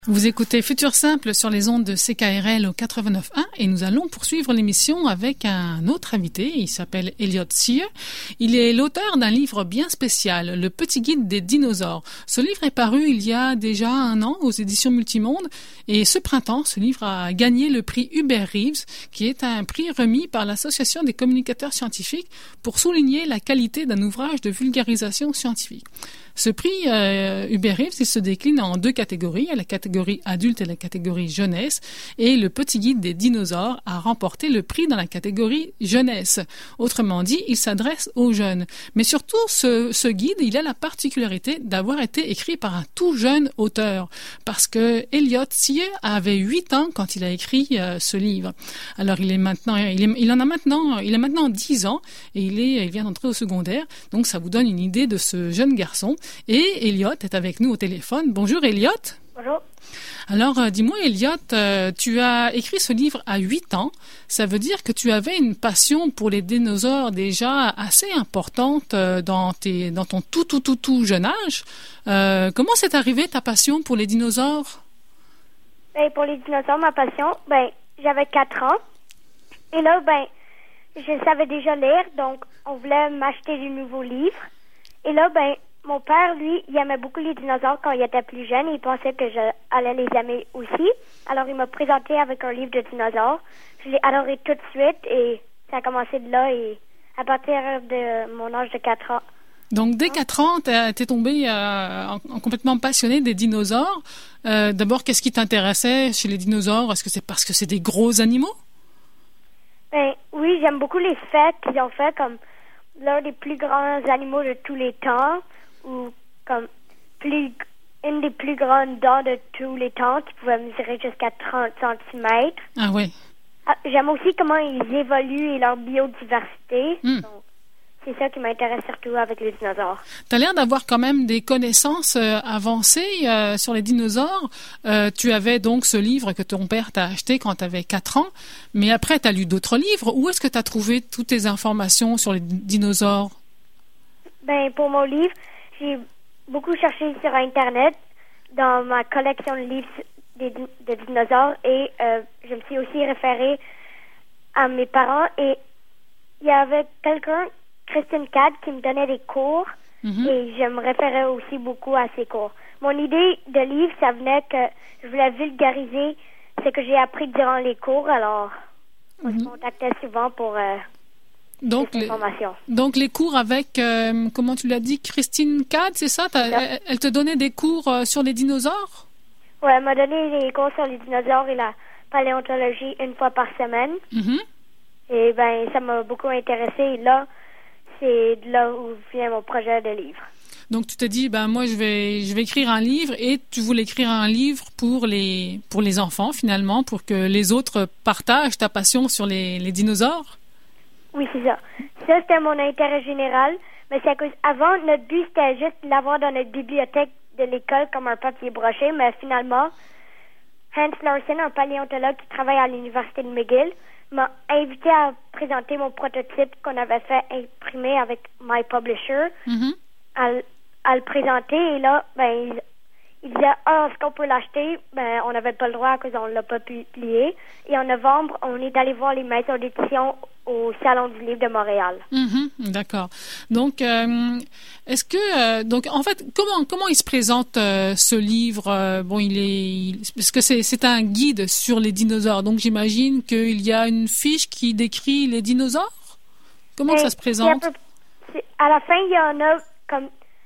Vous écoutez Futur Simple sur les ondes de CKRL au 89.1 et nous allons poursuivre l'émission avec un autre invité. Il s'appelle Elliot Sear. Il est l'auteur d'un livre bien spécial, Le Petit Guide des dinosaures. Ce livre est paru il y a déjà 1 an aux éditions Multimonde et ce printemps, ce livre a gagné le prix Hubert Reeves, qui est un prix remis par l'Association des communicateurs scientifiques pour souligner la qualité d'un ouvrage de vulgarisation scientifique. Ce prix Hubert Reeves, il se décline en 2 catégories, la catégorie adulte et la catégorie jeunesse, et Le Petit Guide des dinosaures a remporté le prix dans la catégorie jeunesse. Autrement dit, il s'adresse aux jeunes. Mais surtout, ce guide, il a la particularité d'avoir été écrit par un tout jeune auteur, parce que Elliot Sear avait 8 ans quand il a écrit ce livre. Alors il a maintenant 10 ans et il vient d'entrer au secondaire, donc ça vous donne une idée de ce jeune garçon. Et Elliot est avec nous au téléphone. Bonjour Elliot. Bonjour. Alors dis-moi Elliot, tu as écrit ce livre à 8 ans. Ça veut dire que tu avais une passion pour les dinosaures déjà assez importante dans ton tout jeune âge. Comment s'est arrivée ta passion pour les dinosaures? Pour les dinosaures, ma passion, j'avais 4 ans. Et là, je savais déjà lire, donc on voulait m'acheter des nouveaux livres. Et là, mon père, lui, il aimait beaucoup les dinosaures quand il était plus jeune et il pensait que j'allais les aimer aussi. Alors, il m'a présenté avec un livre de dinosaures. Je l'ai adoré tout de suite et ça a commencé de là et à partir de mon âge de 4 ans. Donc, dès 4 ans, t'es tombé complètement passionné des dinosaures. D'abord, qu'est-ce qui t'intéressait chez les dinosaures? Est-ce que c'est parce que c'est des gros animaux? Oui, j'aime beaucoup les faits qu'ils ont fait comme l'un des plus grands animaux de tous les temps ou comme une des plus grandes dents de tous les temps qui pouvait mesurer jusqu'à 30 cm. Ah oui. J'aime aussi comment ils évoluent et leur biodiversité. Donc, c'est ça qui m'intéresse surtout avec les dinosaures. Tu as l'air d'avoir quand même des connaissances avancées sur les dinosaures. Tu avais donc ce livre que ton père t'a acheté quand tu avais 4 ans, mais après tu as lu d'autres livres. Où est-ce que tu as trouvé toutes tes informations sur les dinosaures? Pour mon livre, j'ai beaucoup cherché sur Internet dans ma collection de livres de dinosaures et je me suis aussi référée à mes parents et il y avait quelqu'un, Christine Cad, qui me donnait des cours et je me référais aussi beaucoup à ses cours. Mon idée de livre, ça venait que je voulais vulgariser ce que j'ai appris durant les cours, alors on se contactait souvent pour donc, des informations. Donc les cours avec, comment tu l'as dit, Christine Cad, c'est ça? Elle te donnait des cours sur les dinosaures? Oui, elle m'a donné des cours sur les dinosaures et la paléontologie 1 fois par semaine. Et ça m'a beaucoup intéressée et là, c'est de là où vient mon projet de livre. Donc tu t'es dit, moi je vais écrire un livre et tu voulais écrire un livre pour les enfants finalement, pour que les autres partagent ta passion sur les dinosaures? Oui, c'est ça. Ça, c'était mon intérêt général, mais c'est à cause, avant, notre but, c'était juste l'avoir dans notre bibliothèque de l'école comme un papier broché, mais finalement, Hans Larsen, un paléontologue qui travaille à l'université de McGill, m'a invité à présenter mon prototype qu'on avait fait imprimer avec My Publisher, à le présenter, et là, il disait, est-ce qu'on peut l'acheter? On n'avait pas le droit à cause on l'a pas publié. Et en novembre, on est allé voir les maisons d'édition au Salon du Livre de Montréal. D'accord. Donc, est-ce que, donc, en fait, comment il se présente ce livre? Parce que c'est un guide sur les dinosaures. Donc, j'imagine qu'il y a une fiche qui décrit les dinosaures. Comment ça se présente? À la fin, il y en a comme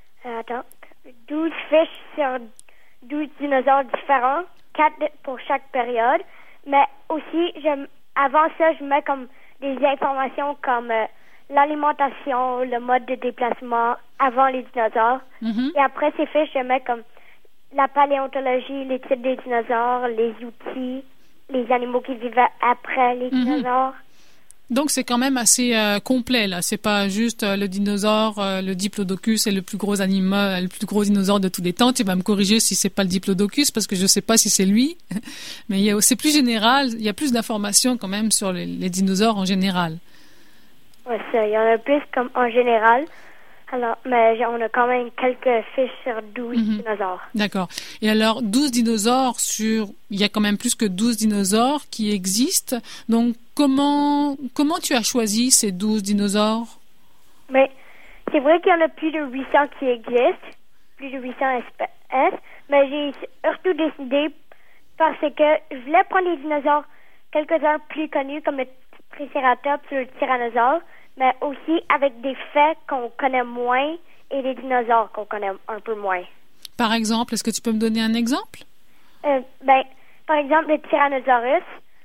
12 fiches sur 12 dinosaures différents, 4 pour chaque période. Mais aussi, avant ça, je mets comme des informations comme l'alimentation, le mode de déplacement avant les dinosaures. Et après ces fiches, je mets comme la paléontologie, les types des dinosaures, les outils, les animaux qui vivaient après les dinosaures. Donc c'est quand même assez complet là. C'est pas juste le dinosaure, le diplodocus est le plus gros animal, le plus gros dinosaure de tous les temps. Tu vas me corriger si c'est pas le diplodocus parce que je sais pas si c'est lui. Mais c'est plus général. Il y a plus d'informations quand même sur les dinosaures en général. Ouais, ça. Il y en a plus comme en général. Alors, mais on a quand même quelques fiches sur 12 dinosaures. D'accord. Et alors, 12 dinosaures il y a quand même plus que 12 dinosaures qui existent. Donc, comment tu as choisi ces 12 dinosaures? Mais c'est vrai qu'il y en a plus de 800 qui existent, plus de 800 espèces, mais j'ai surtout décidé parce que je voulais prendre les dinosaures quelques-uns plus connus comme le Triceratops ou le Tyrannosaure, mais aussi avec des faits qu'on connaît moins et des dinosaures qu'on connaît un peu moins. Par exemple, est-ce que tu peux me donner un exemple? Par exemple, le Tyrannosaurus,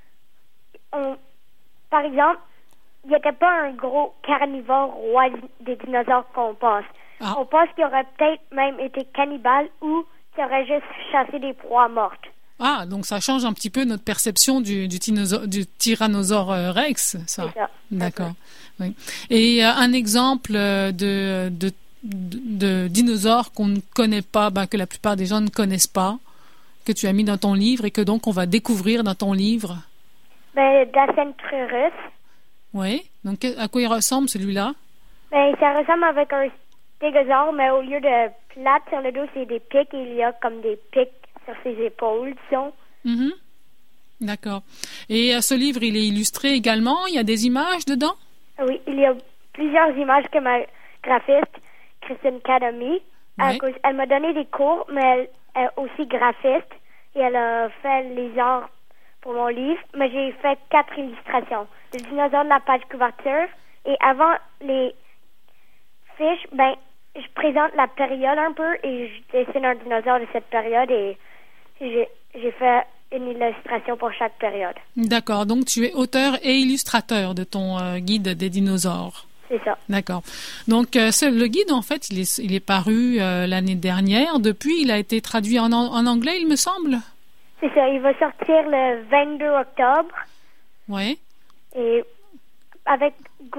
par exemple, il n'était pas un gros carnivore roi des dinosaures qu'on pense. Ah. On pense qu'il aurait peut-être même été cannibale ou qu'il aurait juste chassé des proies mortes. Ah, donc ça change un petit peu notre perception du Tyrannosaure Rex, ça. C'est ça. D'accord. Oui. Et un exemple de dinosaures qu'on ne connaît pas, que la plupart des gens ne connaissent pas, que tu as mis dans ton livre et que donc on va découvrir dans ton livre. Dacentrurus. Oui. Donc à quoi il ressemble celui-là? Ça ressemble avec un stégosaure, mais au lieu de plate sur le dos, c'est des pics et il y a comme des pics sur ses épaules, disons. Mm-hmm. D'accord. Et ce livre, il est illustré également? Il y a des images dedans? Oui, il y a plusieurs images que ma graphiste, Christine Cadamy, elle m'a donné des cours, mais elle est aussi graphiste et elle a fait les arts pour mon livre, mais j'ai fait 4 illustrations. Le dinosaure de la page couverture et avant les fiches, je présente la période un peu et je dessine un dinosaure de cette période et j'ai fait une illustration pour chaque période. D'accord, donc tu es auteur et illustrateur de ton guide des dinosaures. C'est ça. D'accord. Donc le guide, en fait, il est paru l'année dernière. Depuis, il a été traduit en anglais, il me semble. C'est ça, il va sortir le 22 octobre. Oui. Et avec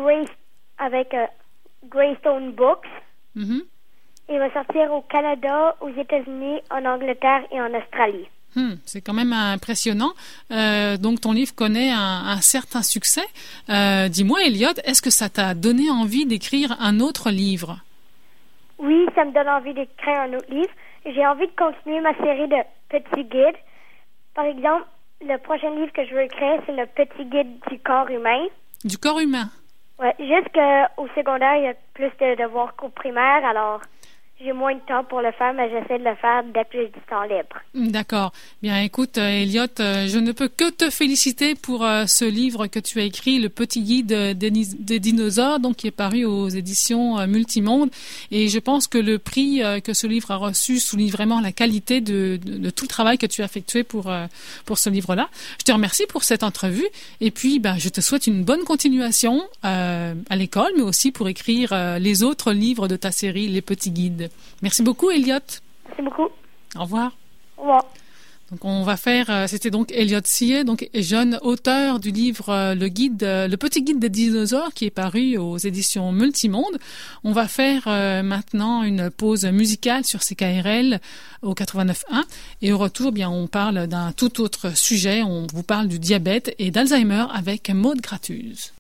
Greystone Books. Mm-hmm. Il va sortir au Canada, aux États-Unis, en Angleterre et en Australie. C'est quand même impressionnant. Donc ton livre connaît un certain succès. Dis-moi, Elliot, est-ce que ça t'a donné envie d'écrire un autre livre? Oui, ça me donne envie d'écrire un autre livre. J'ai envie de continuer ma série de petits guides. Par exemple, le prochain livre que je veux écrire, c'est le petit guide du corps humain. Du corps humain? Oui, jusqu'au secondaire, il y a plus de devoirs qu'au primaire, alors j'ai moins de temps pour le faire, mais j'essaie de le faire dès que j'ai du temps libre. D'accord. Bien, écoute, Elliot, je ne peux que te féliciter pour ce livre que tu as écrit, Le Petit Guide des dinosaures, donc qui est paru aux éditions Multimonde. Et je pense que le prix que ce livre a reçu souligne vraiment la qualité de tout le travail que tu as effectué pour ce livre-là. Je te remercie pour cette entrevue. Et puis, je te souhaite une bonne continuation à l'école, mais aussi pour écrire les autres livres de ta série, Les Petits Guides. Merci beaucoup, Elliot. Merci beaucoup. Au revoir. Au revoir. Donc on va faire, c'était donc Elliot Sieh, donc jeune auteur du livre Le Petit Guide des dinosaures qui est paru aux éditions Multimonde. On va faire maintenant une pause musicale sur CKRL au 89.1 et au retour, on parle d'un tout autre sujet. On vous parle du diabète et d'Alzheimer avec Maude Gratuz.